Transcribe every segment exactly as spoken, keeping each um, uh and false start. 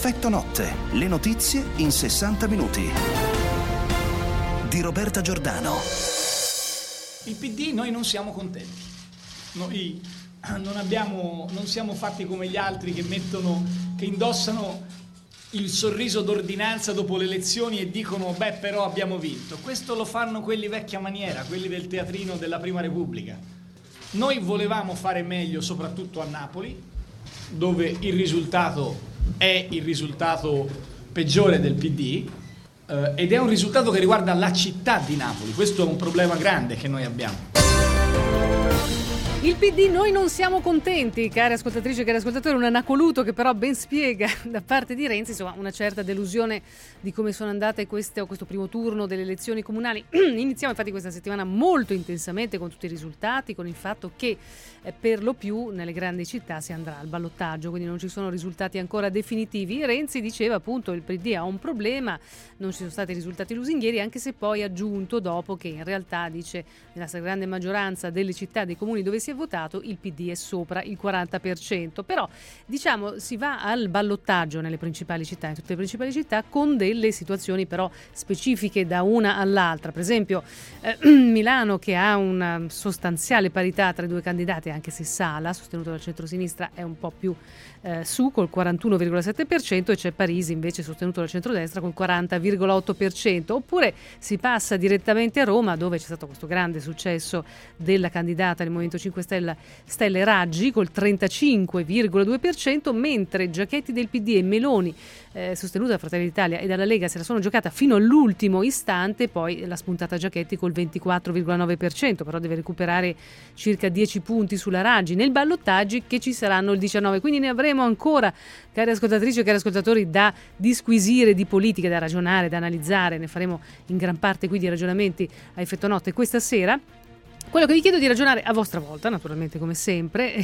Effetto Notte, le notizie in sessanta minuti. Di Roberta Giordano. Il P D noi non siamo contenti. Noi non abbiamo, non siamo fatti come gli altri che mettono, che indossano il sorriso d'ordinanza dopo le elezioni e dicono beh però abbiamo vinto. Questo lo fanno quelli vecchia maniera, quelli del teatrino della Prima Repubblica. Noi volevamo fare meglio soprattutto a Napoli, dove il risultato è il risultato peggiore del P D eh, ed è un risultato che riguarda la città di Napoli. Questo è un problema grande che noi abbiamo. Il P D noi non siamo contenti, cari ascoltatrici e cari ascoltatori, un anacoluto che però ben spiega da parte di Renzi insomma una certa delusione di come sono andate queste, questo primo turno delle elezioni comunali. Iniziamo infatti questa settimana molto intensamente con tutti i risultati, con il fatto che eh, per lo più nelle grandi città si andrà al ballottaggio, quindi non ci sono risultati ancora definitivi. Renzi diceva appunto il P D ha un problema, non ci sono stati risultati lusinghieri, anche se poi ha aggiunto dopo che in realtà dice nella stragrande maggioranza delle città, dei comuni dove si è votato, il P D è sopra il quaranta per cento, però diciamo si va al ballottaggio nelle principali città, in tutte le principali città, con delle situazioni però specifiche da una all'altra. Per esempio eh, Milano, che ha una sostanziale parità tra i due candidati, anche se Sala, sostenuto dal centrosinistra, è un po' più eh, su col quarantuno virgola sette per cento, e c'è Parisi invece sostenuto dal centrodestra col quaranta virgola otto per cento. Oppure si passa direttamente a Roma, dove c'è stato questo grande successo della candidata del Movimento cinque Stelle, Stelle Raggi, col trentacinque virgola due per cento, mentre Giachetti del P D e Meloni, eh, sostenuta da Fratelli d'Italia e dalla Lega, se la sono giocata fino all'ultimo istante. Poi la spuntata Giachetti col ventiquattro virgola nove per cento, però deve recuperare circa dieci punti sulla Raggi nel ballottaggi, che ci saranno il diciannove. Quindi ne avremo ancora, cari ascoltatrici e cari ascoltatori, da disquisire di politica, da ragionare, da analizzare. Ne faremo in gran parte qui di ragionamenti a Effetto Notte questa sera. Quello che vi chiedo di ragionare a vostra volta, naturalmente come sempre,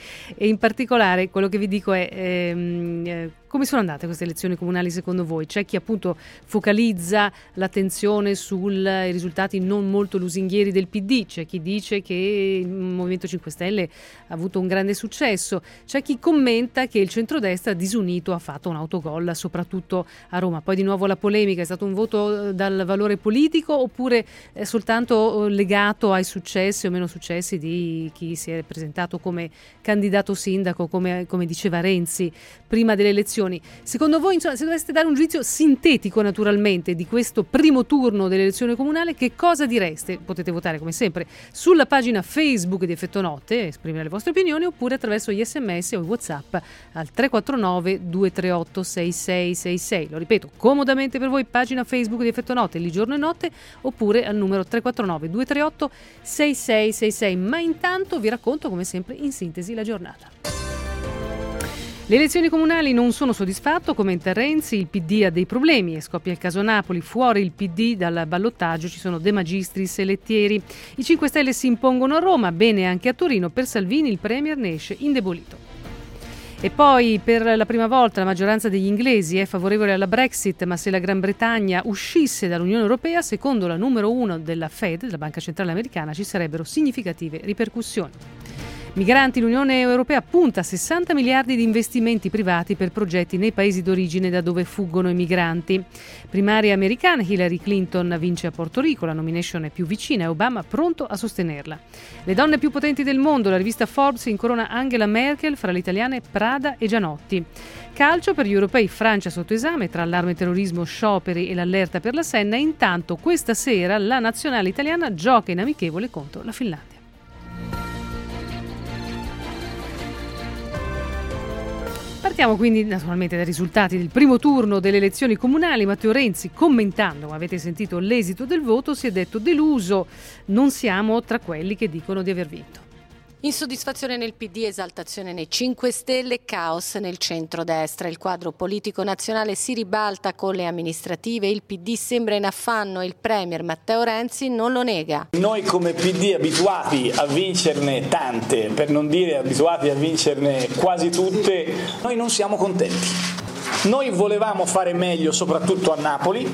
e in particolare quello che vi dico è ehm, eh, come sono andate queste elezioni comunali secondo voi? C'è chi appunto focalizza l'attenzione sui risultati non molto lusinghieri del P D, c'è chi dice che il Movimento cinque Stelle ha avuto un grande successo, c'è chi commenta che il centrodestra disunito ha fatto un autogol soprattutto a Roma. Poi di nuovo la polemica: è stato un voto dal valore politico oppure è soltanto legato ai successi o meno successi di chi si è presentato come candidato sindaco, come, come diceva Renzi prima delle elezioni? Secondo voi, insomma, se doveste dare un giudizio sintetico naturalmente di questo primo turno dell'elezione comunale, che cosa direste? Potete votare come sempre sulla pagina Facebook di Effetto Notte, esprimere le vostre opinioni, oppure attraverso gli sms o i WhatsApp al tre quattro nove due tre otto sei sei sei sei. Lo ripeto, comodamente per voi, pagina Facebook di Effetto Notte, lì giorno e notte, oppure al numero tre quattro nove due tre otto sei sei sei sei. Ma intanto vi racconto come sempre in sintesi la giornata. Le elezioni comunali non sono soddisfatto, commenta Renzi, il P D ha dei problemi e scoppia il caso Napoli, fuori il P D dal ballottaggio, ci sono De Magistris e Lettieri. I cinque Stelle si impongono a Roma, bene anche a Torino, per Salvini il Premier ne esce indebolito. E poi per la prima volta la maggioranza degli inglesi è favorevole alla Brexit, ma se la Gran Bretagna uscisse dall'Unione Europea, secondo la numero uno della Fed, della Banca Centrale Americana, ci sarebbero significative ripercussioni. Migranti, l'Unione Europea punta a sessanta miliardi di investimenti privati per progetti nei paesi d'origine da dove fuggono i migranti. Primaria americana, Hillary Clinton vince a Porto Rico, la nomination è più vicina e Obama pronto a sostenerla. Le donne più potenti del mondo, la rivista Forbes incorona Angela Merkel, fra le italiane Prada e Gianotti. Calcio, per gli europei Francia sotto esame tra allarme terrorismo, scioperi e l'allerta per la Senna. Intanto questa sera la nazionale italiana gioca in amichevole contro la Finlandia. Partiamo quindi naturalmente dai risultati del primo turno delle elezioni comunali. Matteo Renzi, commentando, avete sentito l'esito del voto, si è detto deluso, non siamo tra quelli che dicono di aver vinto. Insoddisfazione nel P D, esaltazione nei cinque Stelle, caos nel centrodestra. Il quadro politico nazionale si ribalta con le amministrative, il P D sembra in affanno e il Premier Matteo Renzi non lo nega. Noi come P D abituati a vincerne tante, per non dire abituati a vincerne quasi tutte, noi non siamo contenti. Noi volevamo fare meglio soprattutto a Napoli.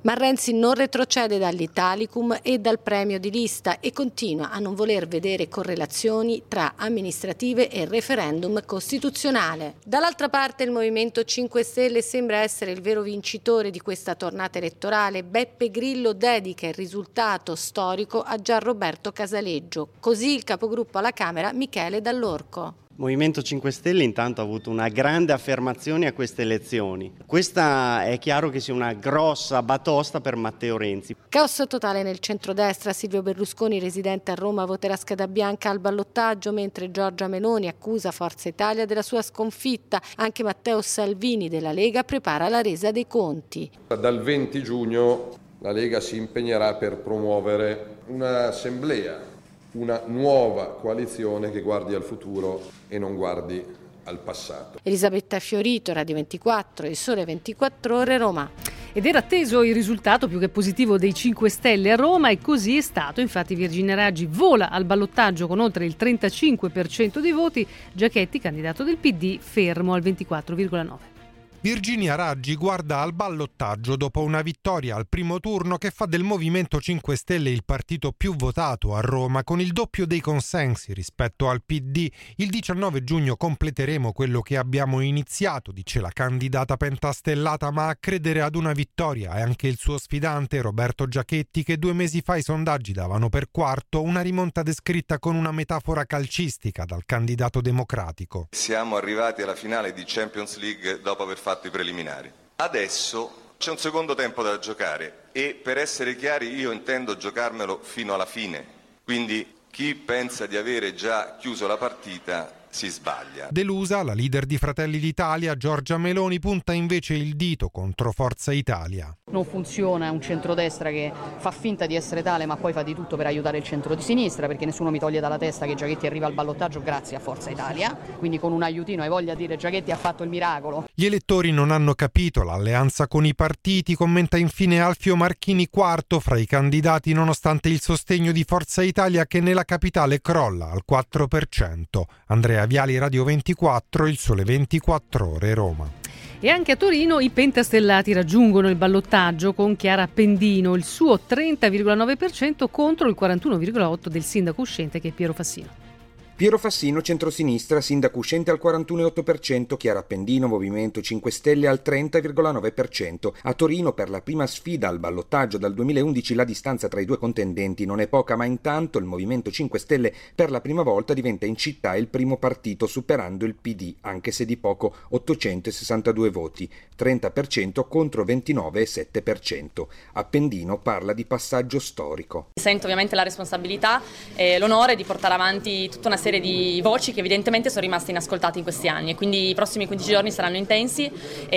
Ma Renzi non retrocede dall'Italicum e dal premio di lista e continua a non voler vedere correlazioni tra amministrative e referendum costituzionale. Dall'altra parte il Movimento cinque Stelle sembra essere il vero vincitore di questa tornata elettorale. Beppe Grillo dedica il risultato storico a Gianroberto Casaleggio, così il capogruppo alla Camera Michele Dall'Orco. Movimento cinque Stelle intanto ha avuto una grande affermazione a queste elezioni. Questa è chiaro che sia una grossa batosta per Matteo Renzi. Caos totale nel centrodestra. Silvio Berlusconi, residente a Roma, voterà scheda bianca al ballottaggio, mentre Giorgia Meloni accusa Forza Italia della sua sconfitta. Anche Matteo Salvini della Lega prepara la resa dei conti. Dal venti giugno la Lega si impegnerà per promuovere un'assemblea, una nuova coalizione che guardi al futuro e non guardi al passato. Elisabetta Fiorito, Radio ventiquattro e Sole ventiquattro Ore, Roma. Ed era atteso il risultato più che positivo dei cinque Stelle a Roma e così è stato. Infatti Virginia Raggi vola al ballottaggio con oltre il trentacinque per cento dei voti, Giachetti, candidato del P D, fermo al ventiquattro virgola nove per cento. Virginia Raggi guarda al ballottaggio dopo una vittoria al primo turno che fa del Movimento cinque Stelle il partito più votato a Roma, con il doppio dei consensi rispetto al P D. Il diciannove giugno completeremo quello che abbiamo iniziato, dice la candidata pentastellata, ma a credere ad una vittoria è anche il suo sfidante Roberto Giachetti, che due mesi fa i sondaggi davano per quarto, una rimonta descritta con una metafora calcistica dal candidato democratico. Siamo arrivati alla finale di Champions League dopo aver fatto i preliminari. Adesso c'è un secondo tempo da giocare e, per essere chiari, io intendo giocarmelo fino alla fine. Quindi chi pensa di avere già chiuso la partita si sbaglia. Delusa, la leader di Fratelli d'Italia, Giorgia Meloni, punta invece il dito contro Forza Italia. Non funziona un centrodestra che fa finta di essere tale ma poi fa di tutto per aiutare il centro di sinistra, perché nessuno mi toglie dalla testa che Giachetti arriva al ballottaggio grazie a Forza Italia, quindi con un aiutino hai voglia di dire Giachetti ha fatto il miracolo. Gli elettori non hanno capito l'alleanza con i partiti, commenta infine Alfio Marchini, quarto fra i candidati nonostante il sostegno di Forza Italia che nella capitale crolla al quattro per cento. Andrea Viali, Radio ventiquattro, Il Sole ventiquattro Ore, Roma. E anche a Torino i pentastellati raggiungono il ballottaggio con Chiara Appendino, il suo trenta virgola nove per cento contro il quarantuno virgola otto per cento del sindaco uscente che è Piero Fassino. Piero Fassino, centrosinistra, sindaco uscente al quarantuno virgola otto per cento, Chiara Appendino, Movimento cinque Stelle al trenta virgola nove per cento. A Torino, per la prima sfida al ballottaggio dal duemilaundici, la distanza tra i due contendenti non è poca, ma intanto il Movimento cinque Stelle per la prima volta diventa in città il primo partito, superando il P D, anche se di poco, ottocentosessantadue voti, trenta per cento contro ventinove virgola sette per cento. Appendino parla di passaggio storico. Sento ovviamente la responsabilità e l'onore di portare avanti tutta una serie di voci che evidentemente sono rimaste inascoltate in questi anni, e quindi i prossimi quindici giorni saranno intensi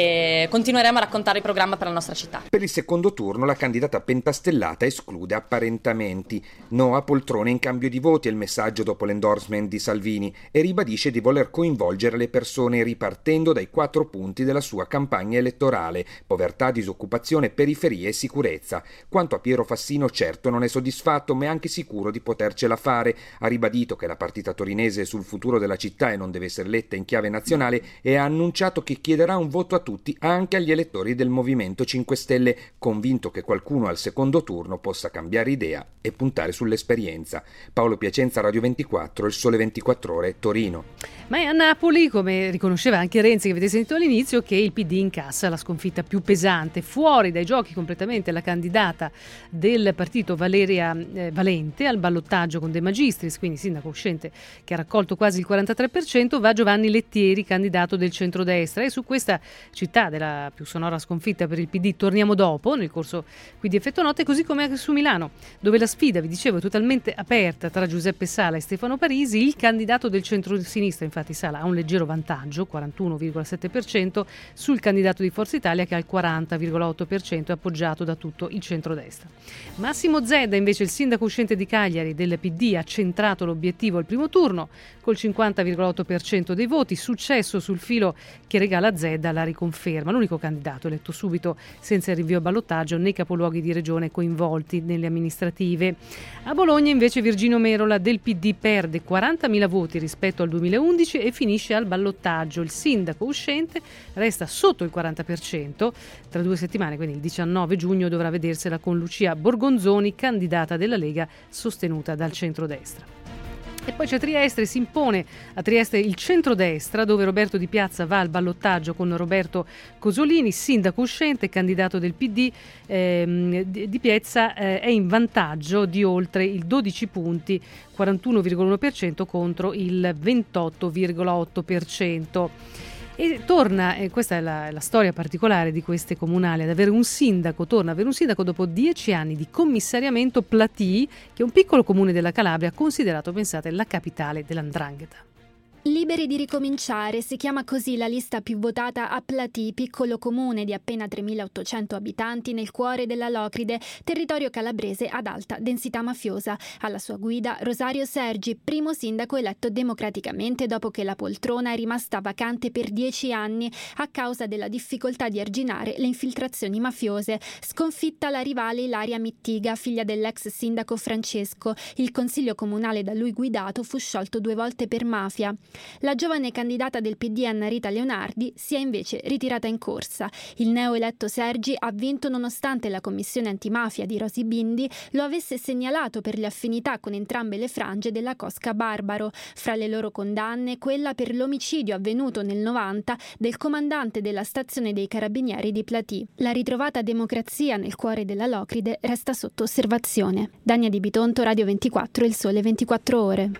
e continueremo a raccontare il programma per la nostra città. Per il secondo turno la candidata pentastellata esclude apparentamenti. No a poltrone in cambio di voti è il messaggio dopo l'endorsement di Salvini, e ribadisce di voler coinvolgere le persone ripartendo dai quattro punti della sua campagna elettorale: povertà, disoccupazione, periferie e sicurezza. Quanto a Piero Fassino, certo non è soddisfatto, ma è anche sicuro di potercela fare. Ha ribadito che la partita torinese sul futuro della città e non deve essere letta in chiave nazionale, e ha annunciato che chiederà un voto a tutti, anche agli elettori del Movimento cinque Stelle, convinto che qualcuno al secondo turno possa cambiare idea e puntare sull'esperienza. Paolo Piacenza, Radio ventiquattro, Il Sole ventiquattro Ore, Torino. Ma è a Napoli, come riconosceva anche Renzi che avete sentito all'inizio, che il P D incassa la sconfitta più pesante. Fuori dai giochi completamente la candidata del partito Valeria eh, Valente al ballottaggio con De Magistris, quindi sindaco uscente, che ha raccolto quasi il quarantatre per cento, va Giovanni Lettieri, candidato del centrodestra. E su questa città della più sonora sconfitta per il P D torniamo dopo, nel corso qui di Effetto Notte, così come anche su Milano, dove la sfida, vi dicevo, è totalmente aperta tra Giuseppe Sala e Stefano Parisi. Il candidato del centro-sinistra, infatti Sala, ha un leggero vantaggio, quarantuno virgola sette per cento, sul candidato di Forza Italia che ha il quaranta virgola otto per cento, appoggiato da tutto il centrodestra. Massimo Zedda, invece, il sindaco uscente di Cagliari del P D, ha centrato l'obiettivo al primo turno. turno col cinquanta virgola otto per cento dei voti, successo sul filo che regala a Zedda la riconferma, l'unico candidato eletto subito senza il rinvio a ballottaggio nei capoluoghi di regione coinvolti nelle amministrative. A Bologna invece Virginio Merola del P D perde quarantamila voti rispetto al duemilaundici e finisce al ballottaggio. Il sindaco uscente resta sotto il quaranta per cento. Tra due settimane, quindi il diciannove giugno, dovrà vedersela con Lucia Borgonzoni, candidata della Lega sostenuta dal centrodestra. E poi c'è Trieste, si impone a Trieste il centrodestra, dove Roberto Di Piazza va al ballottaggio con Roberto Cosolini, sindaco uscente, candidato del P D. Eh, Di Piazza eh, è in vantaggio di oltre il dodici punti, quarantuno virgola uno per cento contro il ventotto virgola otto per cento. E torna, e questa è la, la storia particolare di queste comunali, ad avere un sindaco, torna ad avere un sindaco dopo dieci anni di commissariamento, Platì, che è un piccolo comune della Calabria, considerato, pensate, la capitale dell'Andrangheta. Liberi di ricominciare, si chiama così la lista più votata a Platì, piccolo comune di appena tremilaottocento abitanti nel cuore della Locride, territorio calabrese ad alta densità mafiosa. Alla sua guida Rosario Sergi, primo sindaco eletto democraticamente dopo che la poltrona è rimasta vacante per dieci anni a causa della difficoltà di arginare le infiltrazioni mafiose. Sconfitta la rivale Ilaria Mittiga, figlia dell'ex sindaco Francesco. Il consiglio comunale da lui guidato fu sciolto due volte per mafia. La giovane candidata del P D Anna Rita Leonardi si è invece ritirata in corsa. Il neoeletto Sergi ha vinto nonostante la commissione antimafia di Rosi Bindi lo avesse segnalato per le affinità con entrambe le frange della Cosca Barbaro. Fra le loro condanne, quella per l'omicidio avvenuto nel novanta del comandante della stazione dei carabinieri di Platì. La ritrovata democrazia nel cuore della Locride resta sotto osservazione. Dania Di Bitonto, Radio ventiquattro, Il Sole ventiquattro Ore.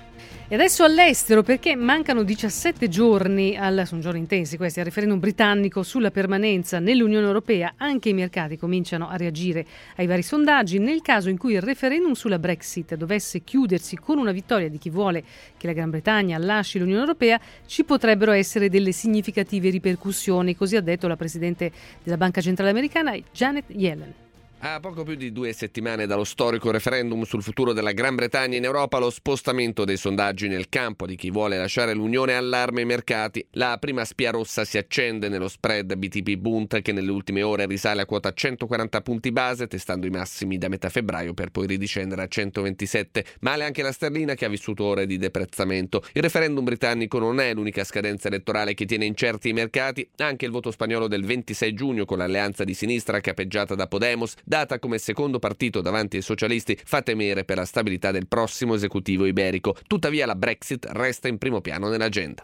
E adesso all'estero, perché mancano diciassette giorni, al, sono giorni intensi questi, al referendum britannico sulla permanenza nell'Unione Europea. Anche i mercati cominciano a reagire ai vari sondaggi. Nel caso in cui il referendum sulla Brexit dovesse chiudersi con una vittoria di chi vuole che la Gran Bretagna lasci l'Unione Europea, ci potrebbero essere delle significative ripercussioni, così ha detto la Presidente della Banca Centrale Americana, Janet Yellen. A poco più di due settimane dallo storico referendum sul futuro della Gran Bretagna in Europa, lo spostamento dei sondaggi nel campo di chi vuole lasciare l'Unione allarma i mercati. La prima spia rossa si accende nello spread B T P Bund, che nelle ultime ore risale a quota centoquaranta punti base, testando i massimi da metà febbraio per poi ridiscendere a centoventisette. Male anche la sterlina, che ha vissuto ore di deprezzamento. Il referendum britannico non è l'unica scadenza elettorale che tiene incerti i mercati. Anche il voto spagnolo del ventisei giugno, con l'alleanza di sinistra capeggiata da Podemos, data come secondo partito davanti ai socialisti, fa temere per la stabilità del prossimo esecutivo iberico. Tuttavia la Brexit resta in primo piano nell'agenda.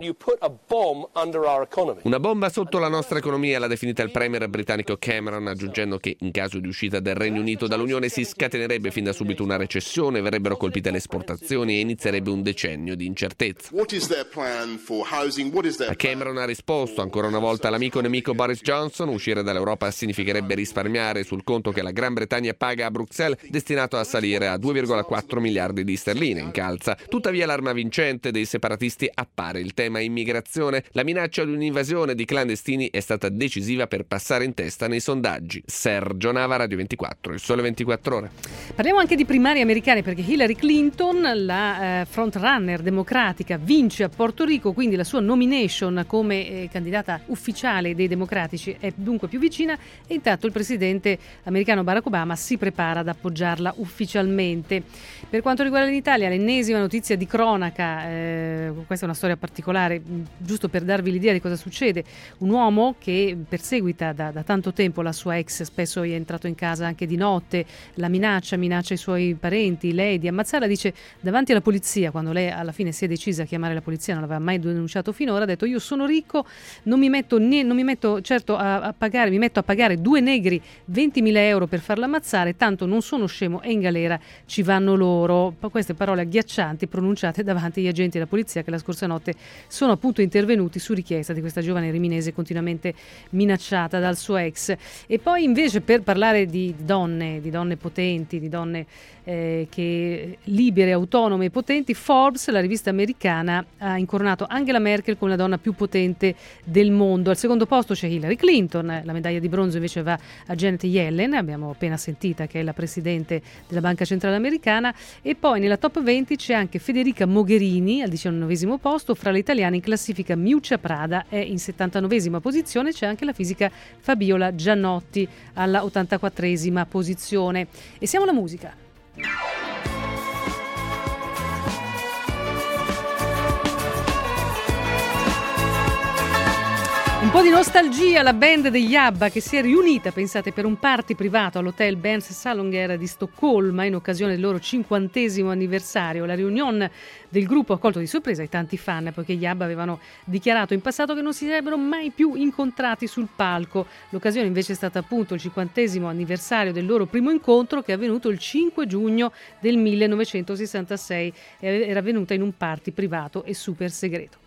Una bomba sotto la nostra economia, l'ha definita il premier britannico Cameron, aggiungendo che in caso di uscita del Regno Unito dall'Unione si scatenerebbe fin da subito una recessione, verrebbero colpite le esportazioni e inizierebbe un decennio di incertezza. Cameron ha risposto ancora una volta all'amico nemico Boris Johnson: uscire dall'Europa significherebbe risparmiare sul conto che la Gran Bretagna paga a Bruxelles, destinato a salire a due virgola quattro miliardi di sterline in calza. Tuttavia l'arma vincente dei separatisti appare il tema immigrazione. La minaccia di un'invasione di clandestini è stata decisiva per passare in testa nei sondaggi. Sergio Nava, Radio ventiquattro, Il Sole ventiquattro Ore. Parliamo anche di primarie americane, perché Hillary Clinton, la eh, frontrunner democratica, vince a Porto Rico, quindi la sua nomination come eh, candidata ufficiale dei democratici è dunque più vicina, e intanto il presidente americano Barack Obama si prepara ad appoggiarla ufficialmente. Per quanto riguarda l'Italia, l'ennesima notizia di cronaca, eh, questa è una storia particolare, giusto per darvi l'idea di cosa succede. Un uomo che perseguita da, da tanto tempo la sua ex, spesso è entrato in casa anche di notte, la minaccia, minaccia i suoi parenti, lei di ammazzarla, dice davanti alla polizia, quando lei alla fine si è decisa a chiamare la polizia, non l'aveva mai denunciato finora, ha detto: io sono ricco, non mi metto, ne, non mi metto certo a, a pagare, mi metto a pagare due negri ventimila euro per farla ammazzare, tanto non sono scemo e in galera ci vanno loro. Queste parole agghiaccianti pronunciate davanti agli agenti della polizia, che la scorsa notte sono appunto intervenuti su richiesta di questa giovane riminese continuamente minacciata dal suo ex. E poi invece, per parlare di donne, di donne potenti, di donne eh, che libere, autonome e potenti, Forbes, la rivista americana, ha incoronato Angela Merkel come la donna più potente del mondo. Al secondo posto c'è Hillary Clinton, la medaglia di bronzo invece va a Janet Yellen, abbiamo l'abbiamo appena sentita, che è la presidente della Banca Centrale Americana. E poi nella top venti c'è anche Federica Mogherini al diciannovesimo posto. Fra le italiane in classifica Miuccia Prada è in settantanovesima posizione. C'è anche la fisica Fabiola Giannotti alla ottantaquattresima posizione. E siamo alla musica. Un po' di nostalgia, la band degli ABBA che si è riunita, pensate, per un party privato all'hotel Berns Salonger di Stoccolma in occasione del loro cinquantesimo anniversario. La riunione del gruppo ha colto di sorpresa i tanti fan, poiché gli ABBA avevano dichiarato in passato che non si sarebbero mai più incontrati sul palco. L'occasione invece è stata appunto il cinquantesimo anniversario del loro primo incontro, che è avvenuto il cinque giugno del millenovecentosessantasei e era avvenuta in un party privato e super segreto.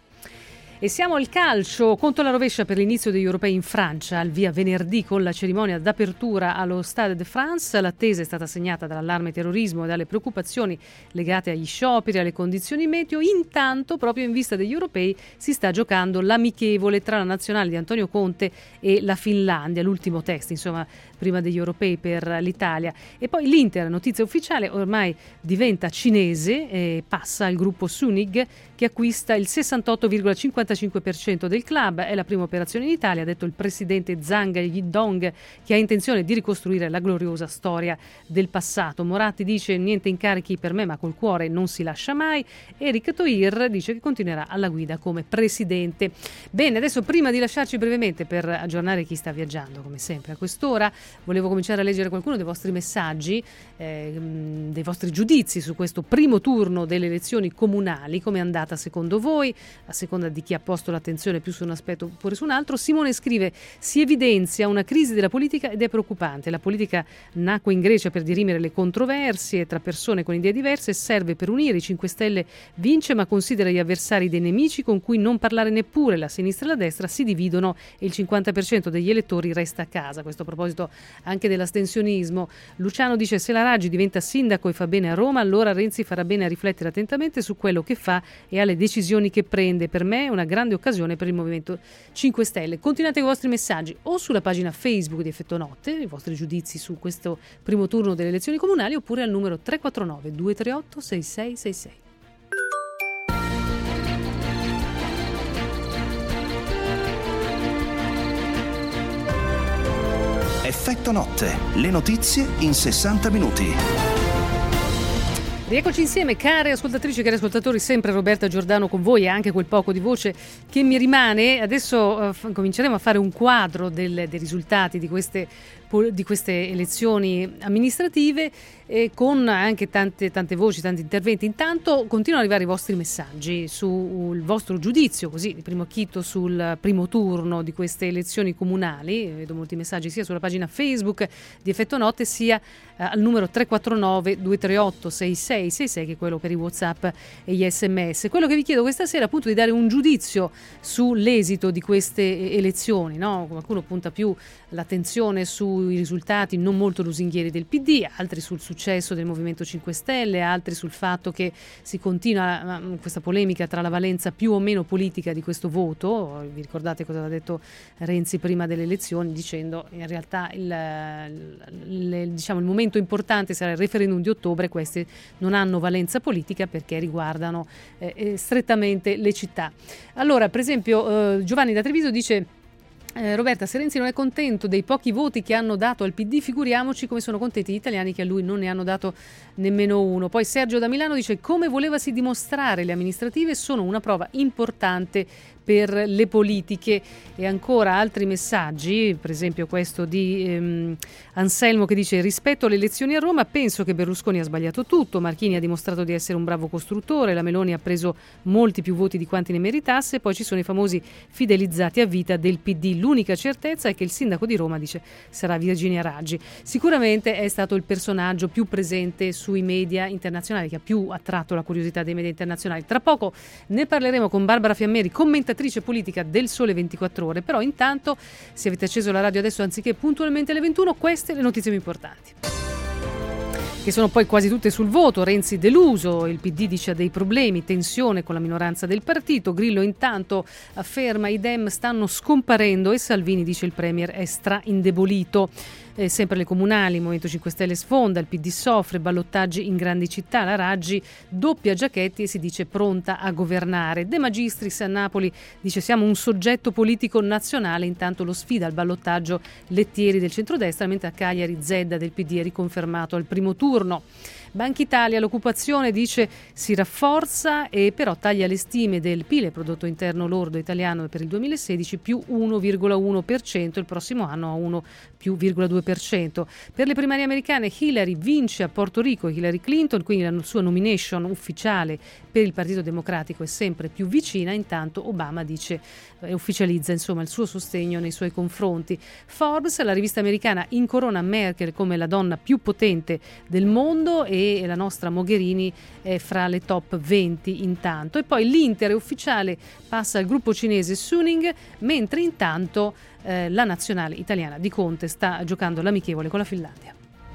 E siamo al calcio, conto alla rovescia per l'inizio degli europei in Francia, al via venerdì con la cerimonia d'apertura allo Stade de France. L'attesa è stata segnata dall'allarme terrorismo e dalle preoccupazioni legate agli scioperi e alle condizioni meteo. Intanto, proprio in vista degli europei, si sta giocando l'amichevole tra la nazionale di Antonio Conte e la Finlandia, l'ultimo test, insomma, prima degli europei per l'Italia. E poi l'Inter, notizia ufficiale, ormai diventa cinese e passa al gruppo Suning, che acquista il sessantotto virgola cinquantacinque per cento del club. È la prima operazione in Italia, ha detto il presidente Zhang Yidong, che ha intenzione di ricostruire la gloriosa storia del passato. Moratti dice: niente incarichi per me, ma col cuore non si lascia mai. Eric Thohir dice che continuerà alla guida come presidente. Bene, adesso prima di lasciarci brevemente per aggiornare chi sta viaggiando, come sempre a quest'ora, volevo cominciare a leggere qualcuno dei vostri messaggi, eh, dei vostri giudizi su questo primo turno delle elezioni comunali. Come è andata secondo voi, a seconda di chi ha posto l'attenzione più su un aspetto oppure su un altro? Simone scrive: si evidenzia una crisi della politica ed è preoccupante. La politica nacque in Grecia per dirimere le controversie tra persone con idee diverse, serve per unire. I cinque Stelle vince, ma considera gli avversari dei nemici con cui non parlare neppure. La sinistra e la destra si dividono e il cinquanta per cento degli elettori resta a casa. Questo a proposito anche dell'astensionismo. Luciano dice: se la Raggi diventa sindaco e fa bene a Roma, allora Renzi farà bene a riflettere attentamente su quello che fa e alle decisioni che prende. Per me è una grande occasione per il Movimento cinque Stelle. Continuate con i vostri messaggi o sulla pagina Facebook di Effetto Notte, i vostri giudizi su questo primo turno delle elezioni comunali, oppure al numero tre quattro nove due tre otto sei sei sei sei. Effetto Notte, le notizie in sessanta minuti. Rieccoci insieme, care ascoltatrici e cari ascoltatori, sempre Roberta Giordano con voi e anche quel poco di voce che mi rimane. Adesso eh, f- cominceremo a fare un quadro del, dei risultati di queste, di queste elezioni amministrative, e con anche tante, tante voci, tanti interventi. Intanto continuano ad arrivare i vostri messaggi sul vostro giudizio, così di primo acchito, sul primo turno di queste elezioni comunali. Vedo molti messaggi sia sulla pagina Facebook di Effetto Notte sia eh, al numero tre quattro nove due tre otto sei sei sei sei, che è quello per i WhatsApp e gli sms. Quello che vi chiedo questa sera è appunto di dare un giudizio sull'esito di queste elezioni, no? Qualcuno punta più l'attenzione sui risultati non molto lusinghieri del P D, altri sul successo del Movimento cinque Stelle, altri sul fatto che si continua questa polemica tra la valenza più o meno politica di questo voto. Vi ricordate cosa aveva detto Renzi prima delle elezioni, dicendo in realtà il, il, diciamo, il momento importante sarà il referendum di ottobre, questi non hanno valenza politica perché riguardano eh, strettamente le città. Allora, per esempio, eh, Giovanni da Treviso dice: Eh, Roberta, se Renzi non è contento dei pochi voti che hanno dato al P D, figuriamoci come sono contenti gli italiani che a lui non ne hanno dato nemmeno uno. Poi Sergio da Milano dice: come volevasi dimostrare, le amministrative sono una prova importante per le politiche. E ancora altri messaggi, per esempio questo di ehm, Anselmo che dice: rispetto alle elezioni a Roma penso che Berlusconi ha sbagliato tutto, Marchini ha dimostrato di essere un bravo costruttore, la Meloni ha preso molti più voti di quanti ne meritasse, poi ci sono i famosi fidelizzati a vita del P D. L'unica certezza è che il sindaco di Roma, dice, sarà Virginia Raggi. Sicuramente è stato il personaggio più presente sui media internazionali, che ha più attratto la curiosità dei media internazionali. Tra poco ne parleremo con Barbara Fiammeri, commentatrice politica del Sole ventiquattro Ore, però intanto, se avete acceso la radio adesso anziché puntualmente alle ventuno, queste le notizie più importanti, che sono poi quasi tutte sul voto. Renzi deluso, il P D dice ha dei problemi, tensione con la minoranza del partito, Grillo intanto afferma i Dem stanno scomparendo e Salvini dice il Premier è stra indebolito. Eh, sempre le comunali, il Movimento cinque Stelle sfonda, il P D soffre, ballottaggi in grandi città, la Raggi doppia Giachetti e si dice pronta a governare. De Magistris a Napoli dice siamo un soggetto politico nazionale, intanto lo sfida al ballottaggio Lettieri del centrodestra, mentre a Cagliari Zedda del P D è riconfermato al primo turno. Banca Italia, l'occupazione dice si rafforza e però taglia le stime del P I L, il prodotto interno lordo italiano per il duemilasedici, più uno virgola uno per cento, il prossimo anno a uno più virgola due per cento. Per le primarie americane Hillary vince a Porto Rico, Hillary Clinton, quindi la sua nomination ufficiale per il Partito Democratico è sempre più vicina, intanto Obama dice e ufficializza insomma il suo sostegno nei suoi confronti. Forbes, la rivista americana, incorona Merkel come la donna più potente del mondo e la nostra Mogherini è fra le top venti intanto. E poi l'Inter è ufficiale, passa al gruppo cinese Suning, mentre intanto eh, la nazionale italiana di Conte sta giocando l'amichevole con la Finlandia.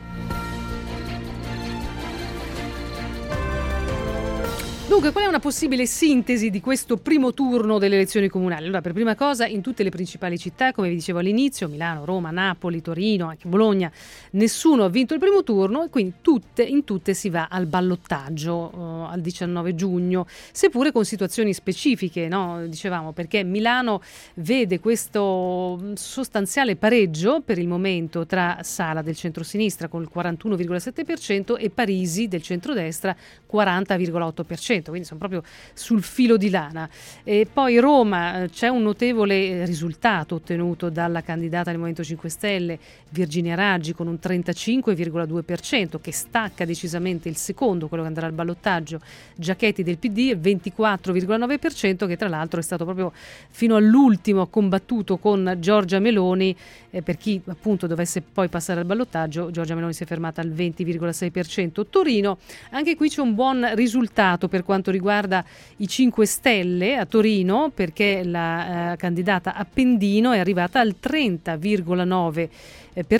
Dunque, qual è una possibile sintesi di questo primo turno delle elezioni comunali? Allora, per prima cosa, in tutte le principali città, come vi dicevo all'inizio, Milano, Roma, Napoli, Torino, anche Bologna, nessuno ha vinto il primo turno e quindi tutte, in tutte si va al ballottaggio uh, al diciannove giugno, seppure con situazioni specifiche, no? Dicevamo, perché Milano vede questo sostanziale pareggio per il momento tra Sala del centrosinistra con il quarantuno virgola sette per cento e Parisi del centrodestra quaranta virgola otto per cento. Quindi sono proprio sul filo di lana. E poi Roma, c'è un notevole risultato ottenuto dalla candidata del Movimento cinque Stelle Virginia Raggi con un trentacinque virgola due per cento che stacca decisamente il secondo, quello che andrà al ballottaggio, Giachetti del P D, e ventiquattro virgola nove per cento che tra l'altro è stato proprio fino all'ultimo combattuto con Giorgia Meloni. Eh, per chi appunto dovesse poi passare al ballottaggio, Giorgia Meloni si è fermata al venti virgola sei per cento. Torino, anche qui c'è un buon risultato per quanto riguarda i cinque Stelle a Torino, perché la eh, candidata Appendino è arrivata al trenta virgola nove per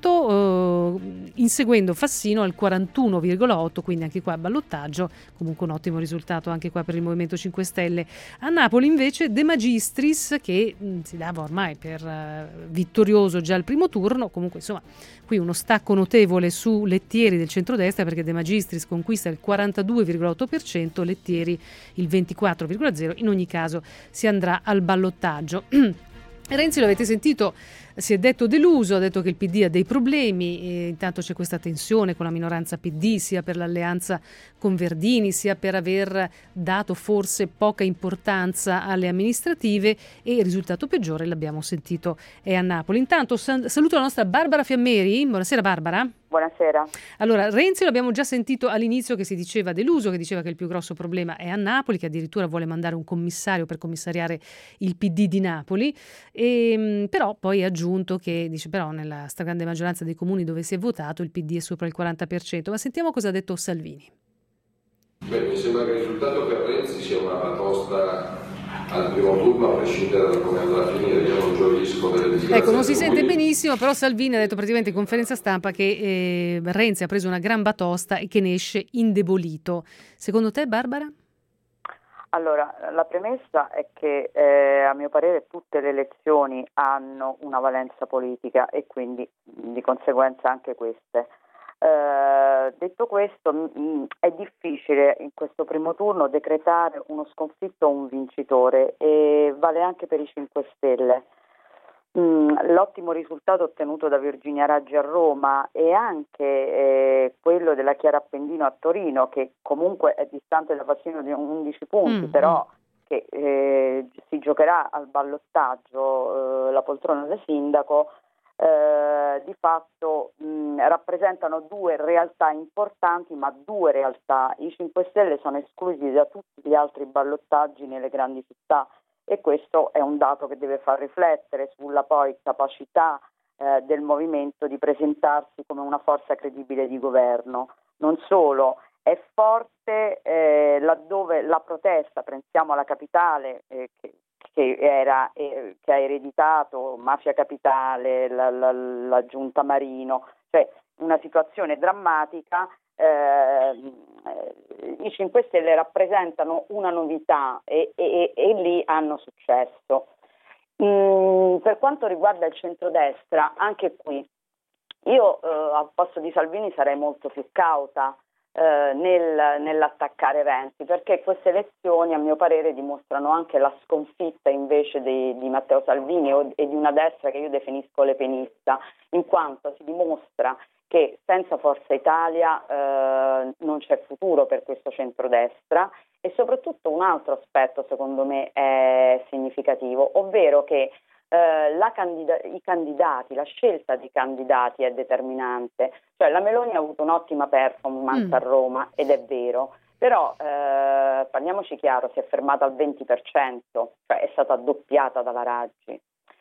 cento, eh, inseguendo Fassino al quarantuno virgola otto per cento, quindi anche qua ballottaggio, comunque un ottimo risultato anche qua per il Movimento cinque Stelle. A Napoli invece De Magistris, che mh, si dava ormai per uh, vittorioso già al primo turno, comunque insomma qui uno stacco notevole su Lettieri del centrodestra, perché De Magistris conquista il quarantadue virgola otto per cento, Lettieri il ventiquattro virgola zero per cento, in ogni caso si andrà al ballottaggio. Renzi, lo avete sentito, si è detto deluso, ha detto che il P D ha dei problemi, e intanto c'è questa tensione con la minoranza P D, sia per l'alleanza con Verdini, sia per aver dato forse poca importanza alle amministrative, e il risultato peggiore, l'abbiamo sentito, è a Napoli. Intanto saluto la nostra Barbara Fiammeri. Buonasera Barbara. Buonasera. Allora, Renzi l'abbiamo già sentito all'inizio che si diceva deluso, che diceva che il più grosso problema è a Napoli, che addirittura vuole mandare un commissario per commissariare il P D di Napoli, e, però poi ha aggiunto che dice però nella stragrande maggioranza dei comuni dove si è votato il P D è sopra il quaranta per cento. Ma sentiamo cosa ha detto Salvini. Beh, mi sembra che il risultato per Renzi sia una batosta al primo turno, a prescindere da come andrà a finire. Io non gioisco delle disgrazie. Ecco, non si sente benissimo, però Salvini ha detto praticamente in conferenza stampa che eh, Renzi ha preso una gran batosta e che ne esce indebolito. Secondo te, Barbara? Allora, la premessa è che eh, a mio parere tutte le elezioni hanno una valenza politica e quindi di conseguenza anche queste. Eh, detto questo, mh, è difficile in questo primo turno decretare uno sconfitto o un vincitore, e vale anche per i cinque Stelle. Mm, l'ottimo risultato ottenuto da Virginia Raggi a Roma e anche eh, quello della Chiara Appendino a Torino, che comunque è distante da Fassino di undici punti, mm. però che eh, si giocherà al ballottaggio eh, la poltrona da sindaco, eh, di fatto mh, rappresentano due realtà importanti, ma due realtà. I cinque Stelle sono esclusi da tutti gli altri ballottaggi nelle grandi città, e questo è un dato che deve far riflettere sulla poi capacità eh, del movimento di presentarsi come una forza credibile di governo. Non solo, è forte eh, laddove la protesta, pensiamo alla capitale eh, che, che, era, eh, che ha ereditato Mafia Capitale, la, la, la giunta Marino, cioè una situazione drammatica. Eh, i cinque Stelle rappresentano una novità e, e, e lì hanno successo. Mm, per quanto riguarda il centrodestra, anche qui Io eh, al posto di Salvini sarei molto più cauta eh, nel, nell'attaccare Renzi, perché queste elezioni a mio parere dimostrano anche la sconfitta invece di, di Matteo Salvini o, e di una destra che io definisco lepenista, in quanto si dimostra che senza Forza Italia eh, non c'è futuro per questo centrodestra, e soprattutto un altro aspetto secondo me è significativo, ovvero che eh, la candida- i candidati, la scelta dei candidati è determinante. Cioè la Meloni ha avuto un'ottima performance mm. a Roma, ed è vero, però eh, parliamoci chiaro, si è fermata al venti per cento, cioè è stata doppiata dalla Raggi.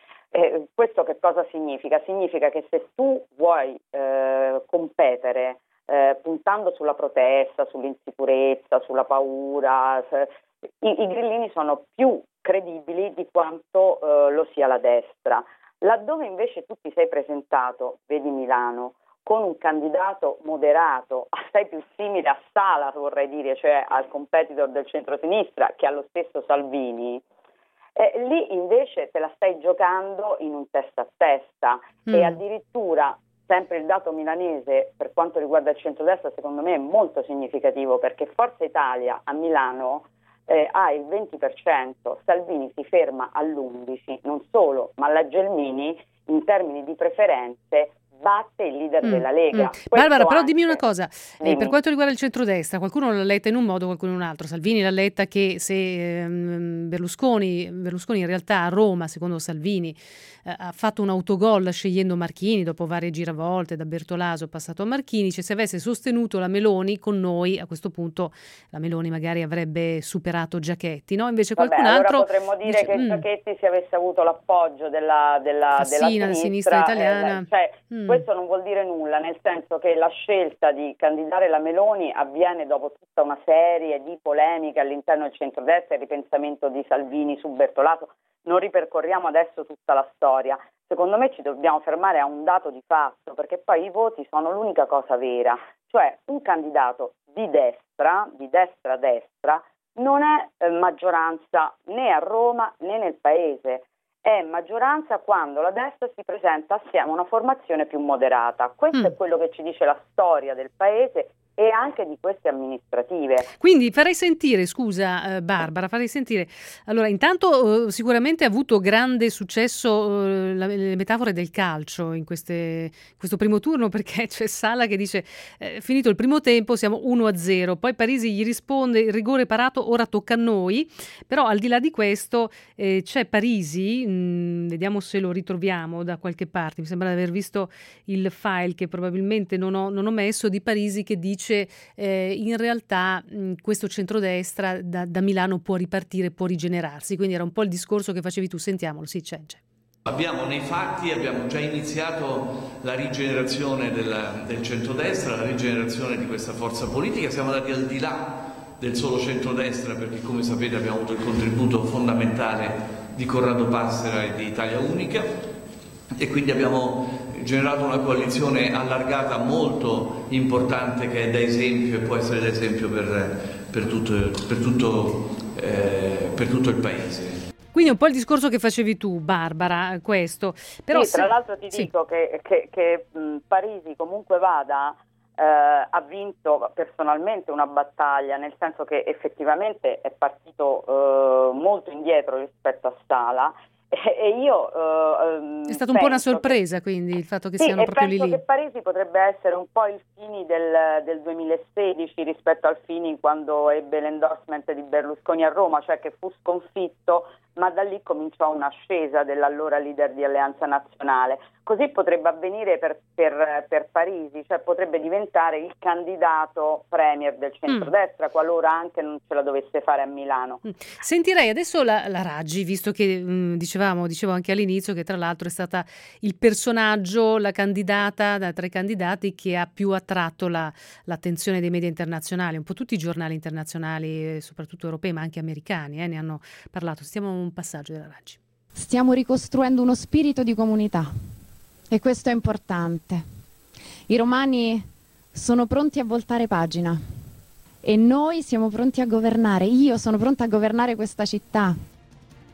Eh, questo che cosa significa? Significa che se tu vuoi eh, competere eh, puntando sulla protesta, sull'insicurezza, sulla paura, se, i, i grillini sono più credibili di quanto eh, lo sia la destra. Laddove invece tu ti sei presentato, vedi Milano, con un candidato moderato, assai più simile a Sala, vorrei dire, cioè al competitor del centro-sinistra, che allo stesso Salvini, Eh, lì invece te la stai giocando in un testa a testa mm. e addirittura sempre il dato milanese per quanto riguarda il centrodestra secondo me è molto significativo, perché Forza Italia a Milano eh, ha il venti per cento, Salvini si ferma all'undici per cento, non solo, ma la Gelmini in termini di preferenze batte il leader mm, della Lega. Mm. Barbara, però dimmi una cosa, eh, per quanto riguarda il centrodestra, qualcuno l'ha letta in un modo, qualcuno in un altro. Salvini l'ha letta che se ehm, Berlusconi, Berlusconi in realtà a Roma, secondo Salvini, eh, ha fatto un autogol scegliendo Marchini dopo varie giravolte, da Bertolaso passato a Marchini, cioè se avesse sostenuto la Meloni con noi, a questo punto la Meloni magari avrebbe superato Giachetti, no? Invece Vabbè, qualcun allora altro potremmo dire dice, che mm, Giachetti se avesse avuto l'appoggio della, della, Fassina, della sinistra, sinistra, sinistra italiana, eh, cioè, mm. questo non vuol dire nulla, nel senso che la scelta di candidare la Meloni avviene dopo tutta una serie di polemiche all'interno del centrodestra, il ripensamento di Salvini su Bertolaso. Non ripercorriamo adesso tutta la storia. Secondo me ci dobbiamo fermare a un dato di fatto, perché poi i voti sono l'unica cosa vera. Cioè un candidato di destra, di destra-destra, non è eh, maggioranza né a Roma né nel Paese. È maggioranza quando la destra si presenta assieme a una formazione più moderata. Questo mm. è quello che ci dice la storia del Paese e anche di queste amministrative. Quindi farei sentire, scusa eh, Barbara, farei sentire, allora intanto eh, sicuramente ha avuto grande successo eh, la, le metafore del calcio in queste, questo primo turno, perché c'è Sala che dice eh, finito il primo tempo siamo uno a zero, poi Parisi gli risponde il rigore parato, ora tocca a noi, però al di là di questo eh, c'è Parisi, mh, vediamo se lo ritroviamo da qualche parte, mi sembra di aver visto il file che probabilmente non ho, non ho messo, di Parisi che dice Eh, in realtà mh, questo centrodestra da, da Milano può ripartire, può rigenerarsi, quindi era un po' il discorso che facevi tu, sentiamolo, sì c'è, c'è. Abbiamo nei fatti, abbiamo già iniziato la rigenerazione della, del centrodestra, la rigenerazione di questa forza politica, siamo andati al di là del solo centrodestra perché come sapete abbiamo avuto il contributo fondamentale di Corrado Passera e di Italia Unica e quindi abbiamo generato una coalizione allargata molto importante che è da esempio e può essere da esempio per, per, tutto, per, tutto, eh, per tutto il Paese. Quindi un po' il discorso che facevi tu, Barbara, questo. Però sì, tra se... l'altro ti sì. dico che, che, che mh, Parisi comunque vada eh, ha vinto personalmente una battaglia, nel senso che effettivamente è partito eh, molto indietro rispetto a Sala. E io uh, è stata un po' una sorpresa che, quindi il fatto che sì, siano e proprio lì penso lì. che Parisi potrebbe essere un po' il Fini del, del duemilasedici rispetto al Fini quando ebbe l'endorsement di Berlusconi a Roma, cioè che fu sconfitto, ma da lì cominciò un'ascesa dell'allora leader di Alleanza Nazionale. Così potrebbe avvenire per, per, per Parisi, cioè potrebbe diventare il candidato premier del centrodestra mm. qualora anche non ce la dovesse fare a Milano. Mm. Sentirei adesso la, la Raggi, visto che mh, dicevamo, dicevo anche all'inizio che tra l'altro è stata il personaggio, la candidata da tra i candidati che ha più attratto la, l'attenzione dei media internazionali, un po' tutti i giornali internazionali, soprattutto europei ma anche americani, eh, ne hanno parlato. Stiamo un passaggio della Raggi. Stiamo ricostruendo uno spirito di comunità. E questo è importante. I romani sono pronti a voltare pagina e noi siamo pronti a governare. Io sono pronta a governare questa città.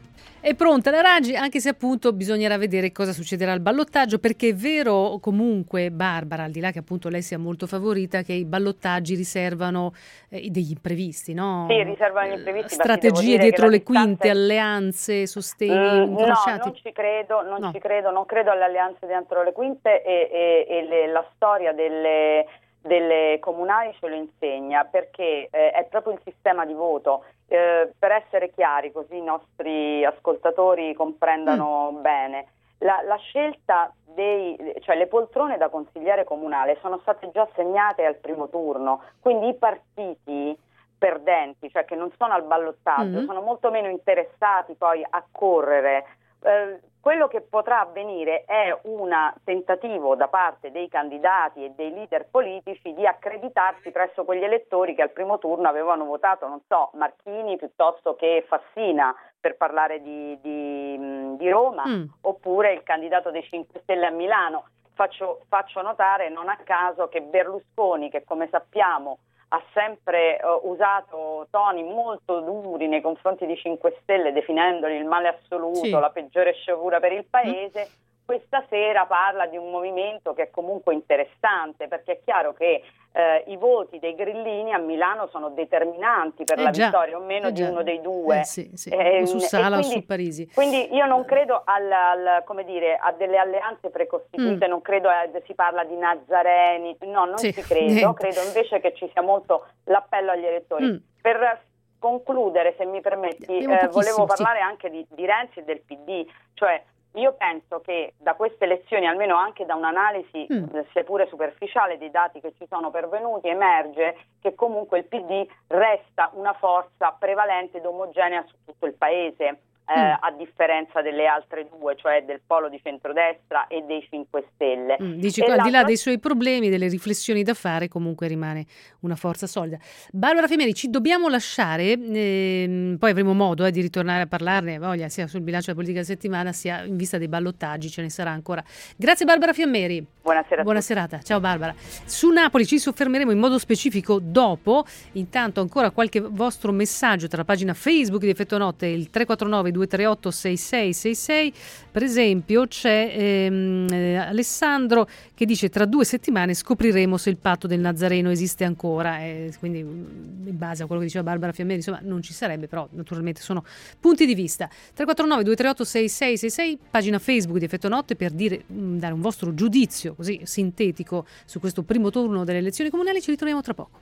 È pronta la Raggi, anche se appunto bisognerà vedere cosa succederà al ballottaggio, perché è vero comunque, Barbara, al di là che appunto lei sia molto favorita, che i ballottaggi riservano eh, degli imprevisti, no? Sì, riservano gli imprevisti. Strategie dietro le quinte, alleanze, sostegni Mm, no, incrociati. non ci credo, non No. ci credo, non credo alle alleanze dentro le quinte e, e- e le- la storia delle, delle comunali ce lo insegna, perché eh, è proprio il sistema di voto. Eh, per essere chiari, così i nostri ascoltatori comprendano bene, la, la scelta dei, cioè le poltrone da consigliere comunale sono state già assegnate al primo turno, quindi i partiti perdenti, cioè che non sono al ballottaggio, Mhm. sono molto meno interessati poi a correre. Eh, quello che potrà avvenire è un tentativo da parte dei candidati e dei leader politici di accreditarsi presso quegli elettori che al primo turno avevano votato, non so, Marchini piuttosto che Fassina, per parlare di, di, mh, di Roma, Mm. oppure il candidato dei cinque Stelle a Milano. Faccio, faccio notare non a caso che Berlusconi, che come sappiamo ha sempre eh, usato toni molto duri nei confronti di cinque Stelle, definendoli il male assoluto, Sì. la peggiore sciagura per il paese, questa sera parla di un movimento che è comunque interessante, perché è chiaro che eh, i voti dei grillini a Milano sono determinanti per Eh la già, vittoria o meno eh di già. uno dei due. Eh sì, sì. Ehm, O su e Sala o quindi- su Parisi. Quindi io non credo al, al- come dire, a delle alleanze precostituite, Mm. non credo a, si parla di Nazareni, no, non Sì, ci credo, niente. credo invece che ci sia molto l'appello agli elettori. Mm. Per concludere, se mi permetti, Abbiamo eh, pochissimo, volevo sì. parlare anche di, di Renzi e del P D, cioè io penso che da queste elezioni, almeno anche da un'analisi, Mm. eh, seppure superficiale, dei dati che ci sono pervenuti, emerge che comunque il P D resta una forza prevalente ed omogenea su tutto il paese. Eh, Mm. a differenza delle altre due, cioè del polo di centrodestra e dei cinque Stelle. Mm, dici E che al di là l'altra- dei suoi problemi, delle riflessioni da fare, comunque rimane una forza solida. Barbara Fiameri, ci dobbiamo lasciare, ehm, poi avremo modo eh, di ritornare a parlarne, voglia, sia sul bilancio della politica della settimana, sia in vista dei ballottaggi, ce ne sarà ancora. Grazie Barbara Fiameri. Buonasera a Buona tutti. serata, ciao Barbara. Su Napoli ci soffermeremo in modo specifico dopo, intanto ancora qualche vostro messaggio tra la pagina Facebook di Effetto Notte, il tre quattro nove due tre otto sei sei sei sei, per esempio c'è ehm, eh, Alessandro che dice tra due settimane scopriremo se il patto del Nazareno esiste ancora, eh, quindi mm, in base a quello che diceva Barbara Fiameri, insomma non ci sarebbe, però naturalmente sono punti di vista. tre quattro nove due tre otto sei sei sei sei, pagina Facebook di Effetto Notte, per dire, mh, dare un vostro giudizio così sintetico su questo primo turno delle elezioni comunali. Ci ritorniamo tra poco.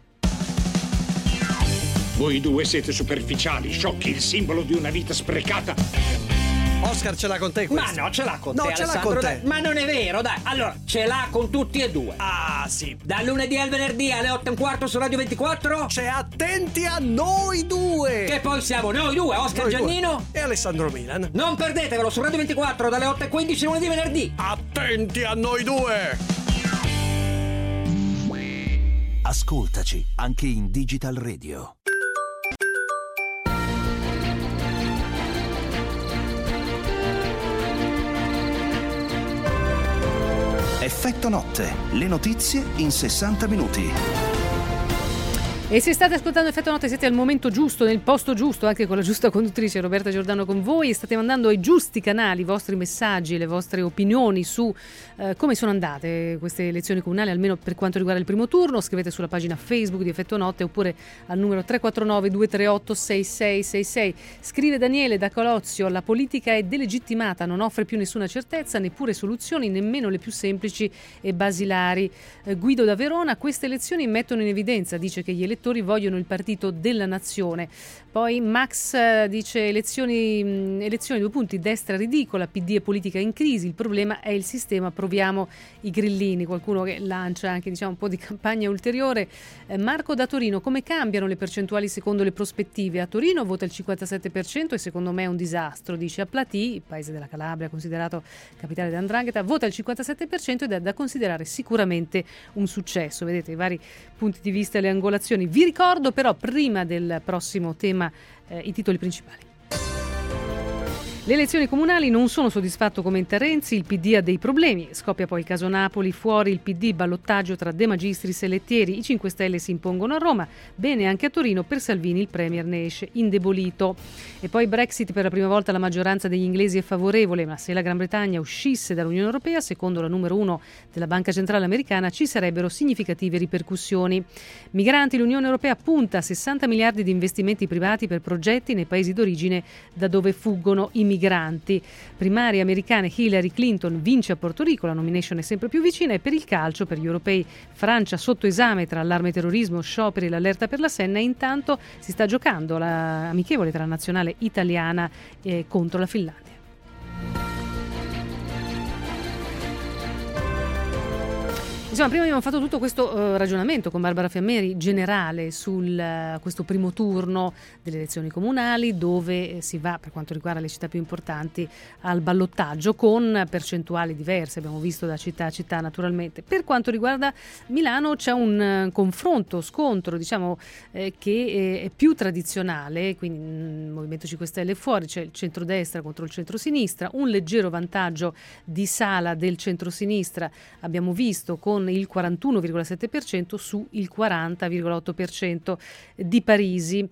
Voi due siete superficiali, sciocchi, il simbolo di una vita sprecata. Oscar ce l'ha con te questo? Ma no, ce l'ha con no, te, ce l'ha Alessandro, con te. dai. Ma non è vero, dai. Allora, ce l'ha con tutti e due. Ah, sì. Dal lunedì al venerdì alle otto e un quarto su Radio ventiquattro. C'è Attenti a noi due. Che poi siamo noi due, Oscar Noi due. Giannino E Alessandro Milan. Non perdetevelo su Radio ventiquattro dalle otto e quindici lunedì e venerdì. Attenti a noi due. Ascoltaci anche in Digital Radio. Effetto Notte, le notizie in sessanta minuti. E se state ascoltando Effetto Notte siete al momento giusto, nel posto giusto, anche con la giusta conduttrice Roberta Giordano con voi, e state mandando ai giusti canali i vostri messaggi, le vostre opinioni su eh, come sono andate queste elezioni comunali, almeno per quanto riguarda il primo turno. Scrivete sulla pagina Facebook di Effetto Notte oppure al numero tre quattro nove due tre otto sei sei sei sei. Scrive Daniele da Colozio: la politica è delegittimata, non offre più nessuna certezza, neppure soluzioni, nemmeno le più semplici e basilari. Eh, Guido da Verona: queste elezioni mettono in evidenza, dice, che gli elettori vogliono il partito della nazione. Poi Max eh, dice elezioni, mh, elezioni due punti, destra ridicola, P D e politica in crisi, il problema è il sistema, proviamo i grillini. Qualcuno che lancia anche, diciamo, un po' di campagna ulteriore. eh, Marco da Torino: come cambiano le percentuali secondo le prospettive? A Torino vota il cinquantasette per cento e secondo me è un disastro, dice. A Platì, il paese della Calabria considerato capitale dell'Andrangheta, vota il cinquantasette per cento ed è da considerare sicuramente un successo. Vedete i vari punti di vista e le angolazioni. Vi ricordo però, prima del prossimo tema, eh, i titoli principali. Le elezioni comunali non sono soddisfatto, commenta Renzi, il P D ha dei problemi. Scoppia poi il caso Napoli, fuori il P D, ballottaggio tra De Magistris e Lettieri, i cinque Stelle si impongono a Roma, bene anche a Torino, per Salvini il Premier ne esce indebolito. E poi Brexit, per la prima volta la maggioranza degli inglesi è favorevole, ma se la Gran Bretagna uscisse dall'Unione Europea, secondo la numero uno della Banca Centrale Americana, ci sarebbero significative ripercussioni. Migranti, l'Unione Europea punta a sessanta miliardi di investimenti privati per progetti nei paesi d'origine da dove fuggono i migranti. Primarie americane, Hillary Clinton vince a Porto Rico, la nomination è sempre più vicina. E per il calcio, per gli europei, Francia sotto esame tra allarme terrorismo, scioperi e l'allerta per la Senna. E intanto si sta giocando la amichevole tra la nazionale italiana eh, contro la Finlandia. Insomma, prima abbiamo fatto tutto questo uh, ragionamento con Barbara Fiammeri generale sul uh, questo primo turno delle elezioni comunali, dove eh, si va, per quanto riguarda le città più importanti, al ballottaggio con percentuali diverse, abbiamo visto da città a città naturalmente. Per quanto riguarda Milano c'è un uh, confronto, scontro, diciamo, eh, che è più tradizionale, quindi il Movimento cinque Stelle fuori, c'è il centrodestra contro il centrosinistra, un leggero vantaggio di Sala del centrosinistra, abbiamo visto, con il quarantuno virgola sette per cento su il quaranta virgola otto per cento di Parisi.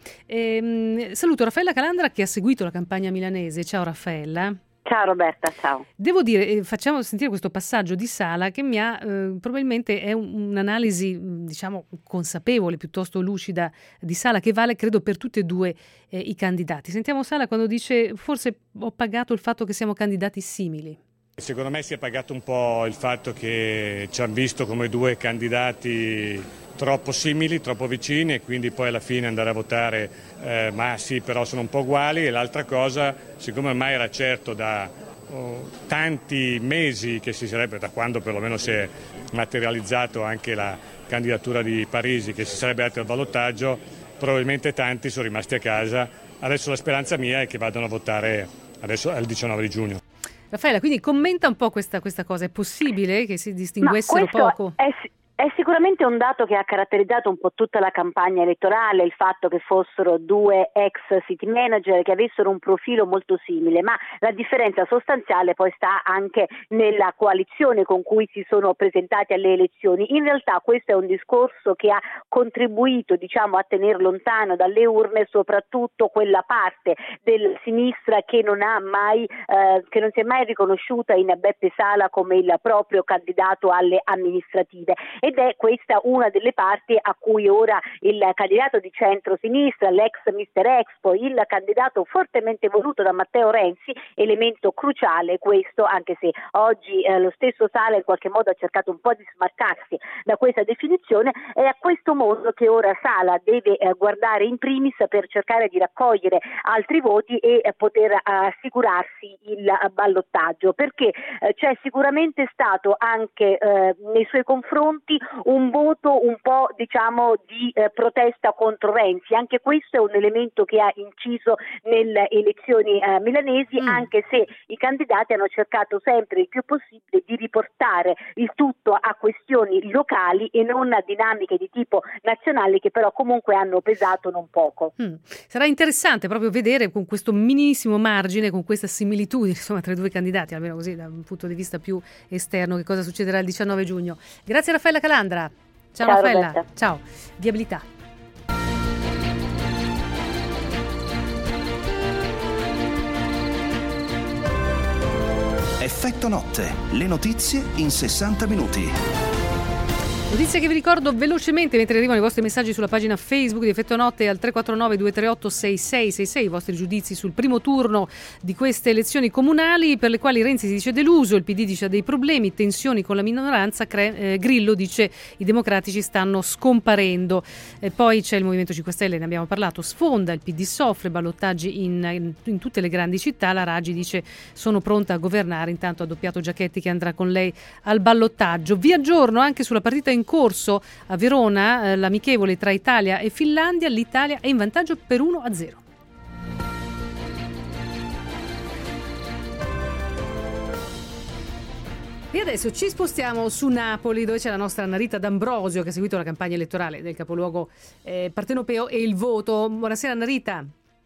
Ehm, saluto Raffaella Calandra, che ha seguito la campagna milanese. Ciao Raffaella. Ciao Roberta, ciao. Devo dire, eh, facciamo sentire questo passaggio di Sala che mi ha, eh, probabilmente è un, un'analisi, diciamo, consapevole, piuttosto lucida di Sala, che vale credo per tutti e due eh, i candidati. Sentiamo Sala quando dice: forse ho pagato il fatto che siamo candidati simili. Secondo me si è pagato un po' il fatto che ci hanno visto come due candidati troppo simili, troppo vicini, e quindi poi alla fine andare a votare, eh, ma sì, però sono un po' uguali. E l'altra cosa, siccome ormai era certo da oh, tanti mesi che si sarebbe, da quando perlomeno si è materializzato anche la candidatura di Parisi, che si sarebbe andati al ballottaggio, probabilmente tanti sono rimasti a casa. Adesso la speranza mia è che vadano a votare adesso al diciannove di giugno. Raffaella, quindi commenta un po' questa, questa cosa. È possibile che si distinguessero poco? È, è sicuramente un dato che ha caratterizzato un po' tutta la campagna elettorale, il fatto che fossero due ex city manager che avessero un profilo molto simile, ma la differenza sostanziale poi sta anche nella coalizione con cui si sono presentati alle elezioni. In realtà questo è un discorso che ha contribuito, diciamo, a tenere lontano dalle urne soprattutto quella parte della sinistra che non ha mai eh, che non si è mai riconosciuta in Beppe Sala come il proprio candidato alle amministrative. Ed è questa una delle parti a cui ora il candidato di centro-sinistra, l'ex mister Expo, il candidato fortemente voluto da Matteo Renzi, elemento cruciale questo, anche se oggi eh, lo stesso Sala in qualche modo ha cercato un po' di smarcarsi da questa definizione, è a questo mondo che ora Sala deve eh, guardare in primis per cercare di raccogliere altri voti e eh, poter eh, assicurarsi il eh, ballottaggio, perché eh, c'è sicuramente stato anche eh, nei suoi confronti un voto un po', diciamo, di eh, protesta contro Renzi. Anche questo è un elemento che ha inciso nelle elezioni eh, milanesi, mm. anche se i candidati hanno cercato sempre il più possibile di riportare il tutto a questioni locali e non a dinamiche di tipo nazionale, che però comunque hanno pesato non poco. Mm. Sarà interessante proprio vedere con questo minimissimo margine, con questa similitudine, insomma, tra i due candidati, almeno così da un punto di vista più esterno, che cosa succederà il diciannove giugno. Grazie Raffaella Calandra. Ciao, Ciao Raffaella. Roberta. Ciao. Viabilità. Effetto notte. Le notizie in sessanta minuti. Notizie che vi ricordo velocemente mentre arrivano i vostri messaggi sulla pagina Facebook di Effetto Notte al tre quattro nove due tre otto sei sei sei sei, i vostri giudizi sul primo turno di queste elezioni comunali per le quali Renzi si dice deluso, il P D dice ha dei problemi, tensioni con la minoranza, Cre- eh, Grillo dice i democratici stanno scomparendo. E poi c'è il Movimento cinque Stelle, ne abbiamo parlato, sfonda, il P D soffre, ballottaggi in, in, in tutte le grandi città, la Raggi dice sono pronta a governare, intanto ha doppiato Giachetti che andrà con lei al ballottaggio. Vi aggiorno anche sulla partita in corso a Verona, eh, l'amichevole tra Italia e Finlandia, l'Italia è in vantaggio per uno a zero. E adesso ci spostiamo su Napoli, dove c'è la nostra Anna Rita D'Ambrosio che ha seguito la campagna elettorale del capoluogo eh, partenopeo e il voto. Buonasera Anna Rita.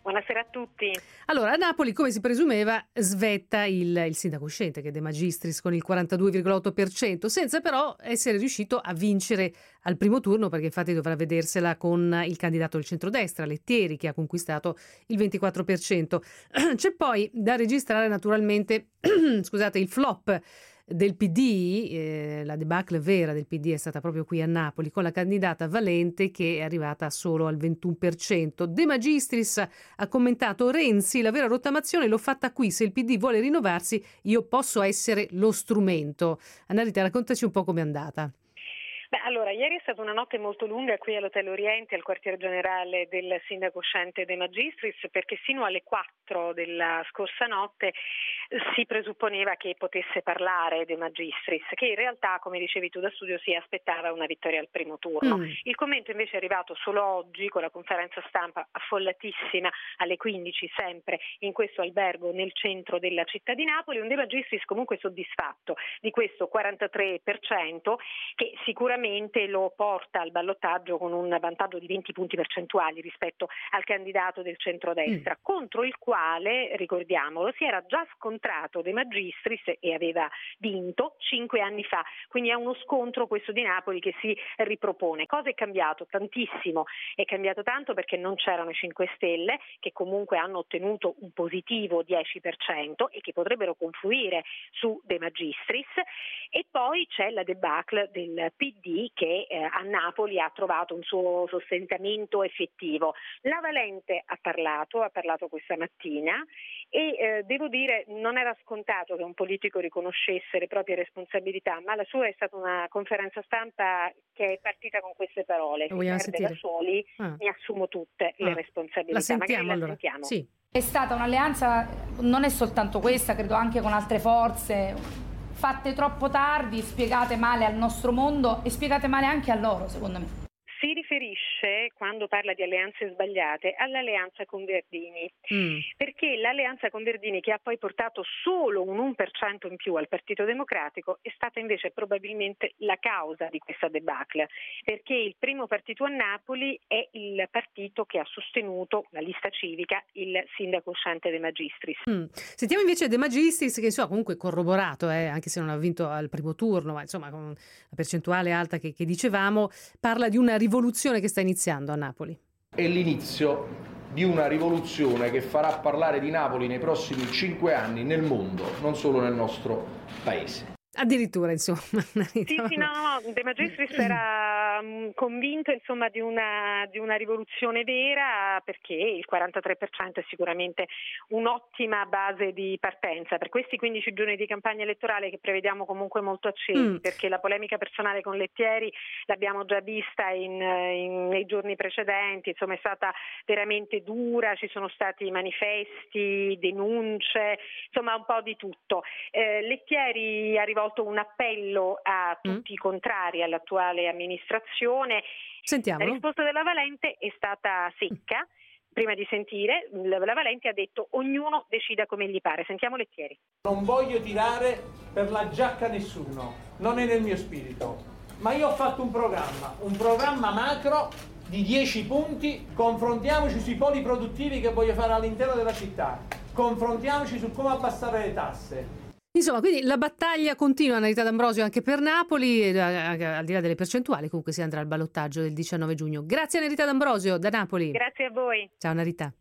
Buonasera a tutti. Allora, a Napoli, come si presumeva, svetta il, il sindaco uscente, che è De Magistris, con il quarantadue virgola otto per cento, senza però essere riuscito a vincere al primo turno, perché infatti dovrà vedersela con il candidato del centrodestra, Lettieri, che ha conquistato il ventiquattro per cento. C'è poi da registrare naturalmente scusate, il flop del P D, eh, la debacle vera del P D è stata proprio qui a Napoli, con la candidata Valente che è arrivata solo al ventuno per cento. De Magistris ha commentato: Renzi, la vera rottamazione l'ho fatta qui, se il P D vuole rinnovarsi io posso essere lo strumento. Annarita, raccontaci un po' com'è andata. Beh, allora, ieri è stata una notte molto lunga qui all'Hotel Oriente, al quartier generale del sindaco uscente De Magistris, perché sino alle quattro della scorsa notte si presupponeva che potesse parlare De Magistris, che in realtà, come dicevi tu da studio, si aspettava una vittoria al primo turno. Mm. Il commento invece è arrivato solo oggi, con la conferenza stampa affollatissima alle quindici, sempre in questo albergo nel centro della città di Napoli. Un De Magistris comunque soddisfatto di questo quarantatré per cento, che sicuramente lo porta al ballottaggio con un vantaggio di venti punti percentuali rispetto al candidato del centrodestra, mm. contro il quale, ricordiamolo, si era già scontrato De Magistris e aveva vinto cinque anni fa. Quindi è uno scontro questo di Napoli che si ripropone. Cosa è cambiato? Tantissimo. È cambiato tanto perché non c'erano i cinque Stelle, che comunque hanno ottenuto un positivo dieci per cento e che potrebbero confluire su De Magistris, e poi c'è la debacle del P D che eh, a Napoli ha trovato un suo sostentamento effettivo. La Valente ha parlato, ha parlato questa mattina e eh, devo dire non era scontato che un politico riconoscesse le proprie responsabilità, ma la sua è stata una conferenza stampa che è partita con queste parole: si perde sentire? Da soli, ah. mi assumo tutte ah. le responsabilità. La sentiamo, Magari la allora. sentiamo. Sì. È stata un'alleanza, non è soltanto questa, credo anche con altre forze, fatte troppo tardi, spiegate male al nostro mondo e spiegate male anche a loro, secondo me. Si riferisce, quando parla di alleanze sbagliate, all'alleanza con Verdini, mm. perché l'alleanza con Verdini, che ha poi portato solo un uno per cento in più al Partito Democratico, è stata invece probabilmente la causa di questa debacle, perché il primo partito a Napoli è il partito che ha sostenuto, la lista civica, il sindaco uscente De Magistris. Mm. Sentiamo invece De Magistris, che insomma comunque corroborato, eh, anche se non ha vinto al primo turno, ma insomma con la percentuale alta che, che dicevamo, parla di una rivoluzione che sta iniziando a Napoli. È l'inizio di una rivoluzione che farà parlare di Napoli nei prossimi cinque anni nel mondo, non solo nel nostro paese. Addirittura, insomma. Sì, sì, no, no, De Magistris era um, convinto, insomma, di una, di una rivoluzione vera, perché il quarantatré per cento è sicuramente un'ottima base di partenza per questi quindici giorni di campagna elettorale, che prevediamo comunque molto accesi, mm. perché la polemica personale con Lettieri l'abbiamo già vista in, in, nei giorni precedenti, insomma è stata veramente dura, ci sono stati manifesti, denunce, insomma un po' di tutto. Eh, Lettieri arrivò un appello a tutti mm. i contrari all'attuale amministrazione. Sentiamo. La risposta della Valente è stata secca. Prima di sentire, la Valente ha detto: ognuno decida come gli pare. Sentiamo Lettieri. Non voglio tirare per la giacca nessuno, non è nel mio spirito, ma io ho fatto un programma, un programma macro di dieci punti. Confrontiamoci sui poli produttivi che voglio fare all'interno della città, confrontiamoci su come abbassare le tasse. Insomma, quindi la battaglia continua, Annarita D'Ambrosio, anche per Napoli, e, al di là delle percentuali, comunque si andrà al ballottaggio del diciannove giugno. Grazie Annarita D'Ambrosio da Napoli. Grazie a voi. Ciao Annarita.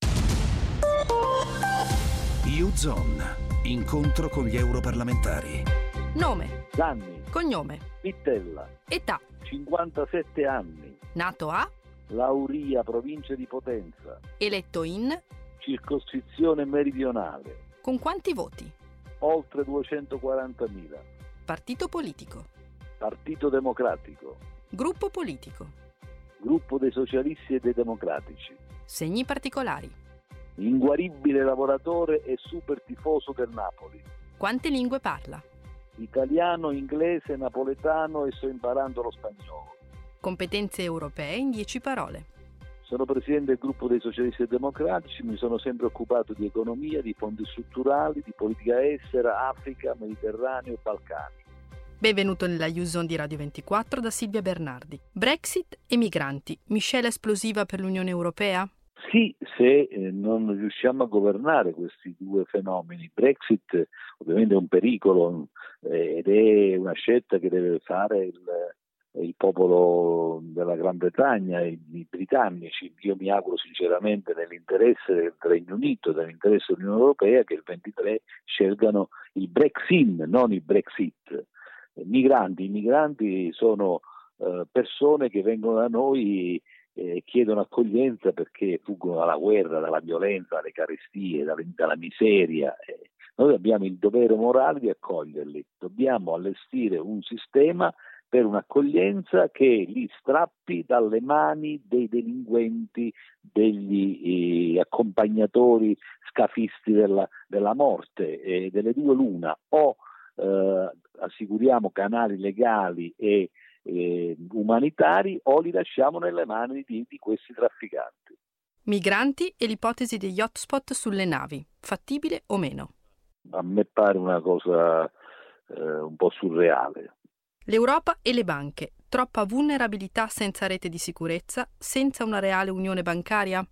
U-Zone, incontro con gli europarlamentari. Nome. Zanni. Cognome. Pittella. Età. cinquantasette anni. Nato a? Lauria, provincia di Potenza. Eletto in? Circoscrizione meridionale. Con quanti voti? Oltre duecentoquarantamila. Partito politico. Partito Democratico. Gruppo politico. Gruppo dei Socialisti e dei Democratici. Segni particolari. Inguaribile lavoratore e super tifoso del Napoli. Quante lingue parla? Italiano, inglese, napoletano e sto imparando lo spagnolo. Competenze europee in dieci parole. Sono presidente del gruppo dei Socialisti e Democratici, mi sono sempre occupato di economia, di fondi strutturali, di politica estera, Africa, Mediterraneo e Balcani. Benvenuto nella U-Zone di Radio ventiquattro da Silvia Bernardi. Brexit e migranti, miscela esplosiva per l'Unione Europea? sì, se eh, non riusciamo a governare questi due fenomeni. Brexit ovviamente è un pericolo eh, ed è una scelta che deve fare il, il popolo della Gran Bretagna, i, i britannici. Io mi auguro sinceramente nell'interesse del Regno Unito, nell'interesse dell'Unione Europea, che il ventitré scelgano il Brexit, non il Brexit. Migranti, i migranti sono eh, persone che vengono da noi e chiedono accoglienza perché fuggono dalla guerra, dalla violenza, dalle carestie, dalla, dalla miseria. Eh, noi abbiamo il dovere morale di accoglierli, dobbiamo allestire un sistema per un'accoglienza che li strappi dalle mani dei delinquenti, degli eh, accompagnatori scafisti della, della morte, e delle due l'una, o eh, assicuriamo canali legali e eh, umanitari, o li lasciamo nelle mani di, di questi trafficanti. Migranti e l'ipotesi degli hotspot sulle navi, fattibile o meno? A me pare una cosa eh, un po' surreale. L'Europa e le banche, troppa vulnerabilità senza rete di sicurezza, senza una reale unione bancaria?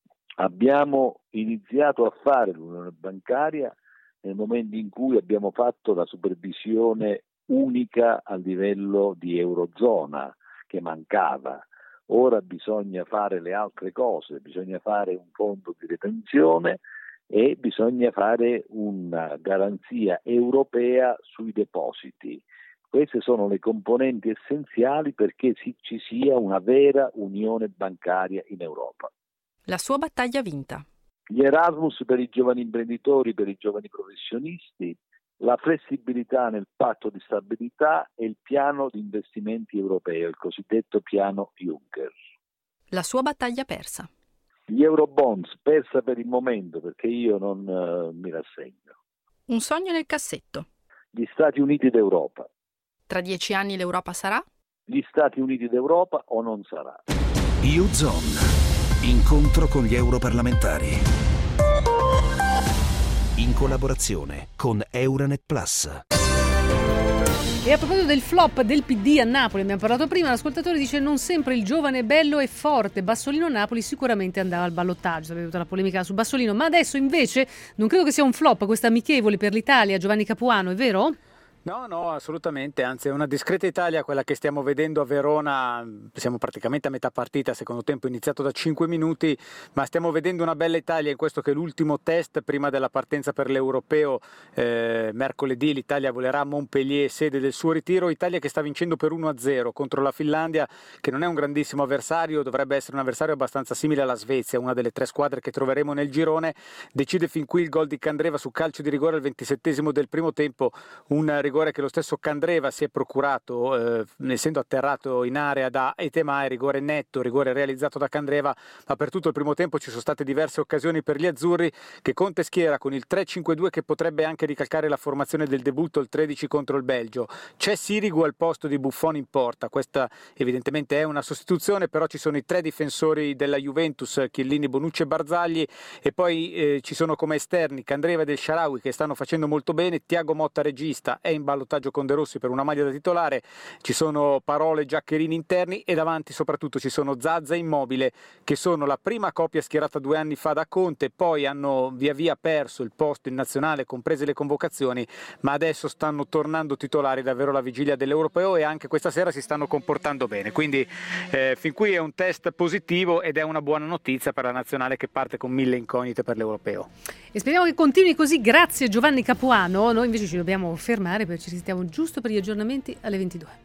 Abbiamo iniziato a fare l'unione bancaria nel momento in cui abbiamo fatto la supervisione unica a livello di Eurozona, che mancava. Ora bisogna fare le altre cose, bisogna fare un fondo di retenzione e bisogna fare una garanzia europea sui depositi. Queste sono le componenti essenziali perché ci sia una vera unione bancaria in Europa. La sua battaglia vinta. Gli Erasmus per i giovani imprenditori, per i giovani professionisti, la flessibilità nel patto di stabilità e il piano di investimenti europeo, il cosiddetto piano Juncker. La sua battaglia persa. Gli Eurobonds, persa per il momento perché io non uh, mi rassegno. Un sogno nel cassetto. Gli Stati Uniti d'Europa. Tra dieci anni l'Europa sarà? Gli Stati Uniti d'Europa o non sarà? U-Zone. Incontro con gli europarlamentari. In collaborazione con Euranet Plus. E a proposito del flop del P D a Napoli, abbiamo parlato prima, l'ascoltatore dice: non sempre il giovane è bello e forte. Bassolino Napoli sicuramente andava al ballottaggio, sapete tutta la polemica su Bassolino, ma adesso invece non credo che sia un flop questa amichevole per l'Italia. Giovanni Capuano, è vero? No, no, assolutamente, anzi è una discreta Italia quella che stiamo vedendo a Verona. Siamo praticamente a metà partita, secondo tempo iniziato da cinque minuti, ma stiamo vedendo una bella Italia in questo che è l'ultimo test prima della partenza per l'Europeo. Eh, mercoledì l'Italia volerà a Montpellier, sede del suo ritiro. Italia che sta vincendo per uno a zero contro la Finlandia, che non è un grandissimo avversario, dovrebbe essere un avversario abbastanza simile alla Svezia, una delle tre squadre che troveremo nel girone. Decide fin qui il gol di Candreva su calcio di rigore al ventisettesimo del primo tempo, un rigore che lo stesso Candreva si è procurato eh, essendo atterrato in area da Etemai, rigore netto, rigore realizzato da Candreva, ma per tutto il primo tempo ci sono state diverse occasioni per gli azzurri, che Conte schiera con il tre cinque due che potrebbe anche ricalcare la formazione del debutto, il tredici contro il Belgio. C'è Sirigu al posto di Buffon in porta, questa evidentemente è una sostituzione, però ci sono i tre difensori della Juventus, Chiellini, Bonucci e Barzagli, e poi eh, ci sono come esterni Candreva e Del Shaarawy che stanno facendo molto bene, Thiago Motta regista è in ballottaggio con De Rossi per una maglia da titolare, ci sono Parole e Giaccherini interni e davanti soprattutto ci sono Zaza e Immobile, che sono la prima coppia schierata due anni fa da Conte, poi hanno via via perso il posto in nazionale comprese le convocazioni, ma adesso stanno tornando titolari davvero alla vigilia dell'Europeo e anche questa sera si stanno comportando bene, quindi eh, fin qui è un test positivo ed è una buona notizia per la nazionale che parte con mille incognite per l'Europeo. E speriamo che continui così, grazie Giovanni Capuano. Noi invece ci dobbiamo fermare perché ci sentiamo giusto per gli aggiornamenti alle ventidue.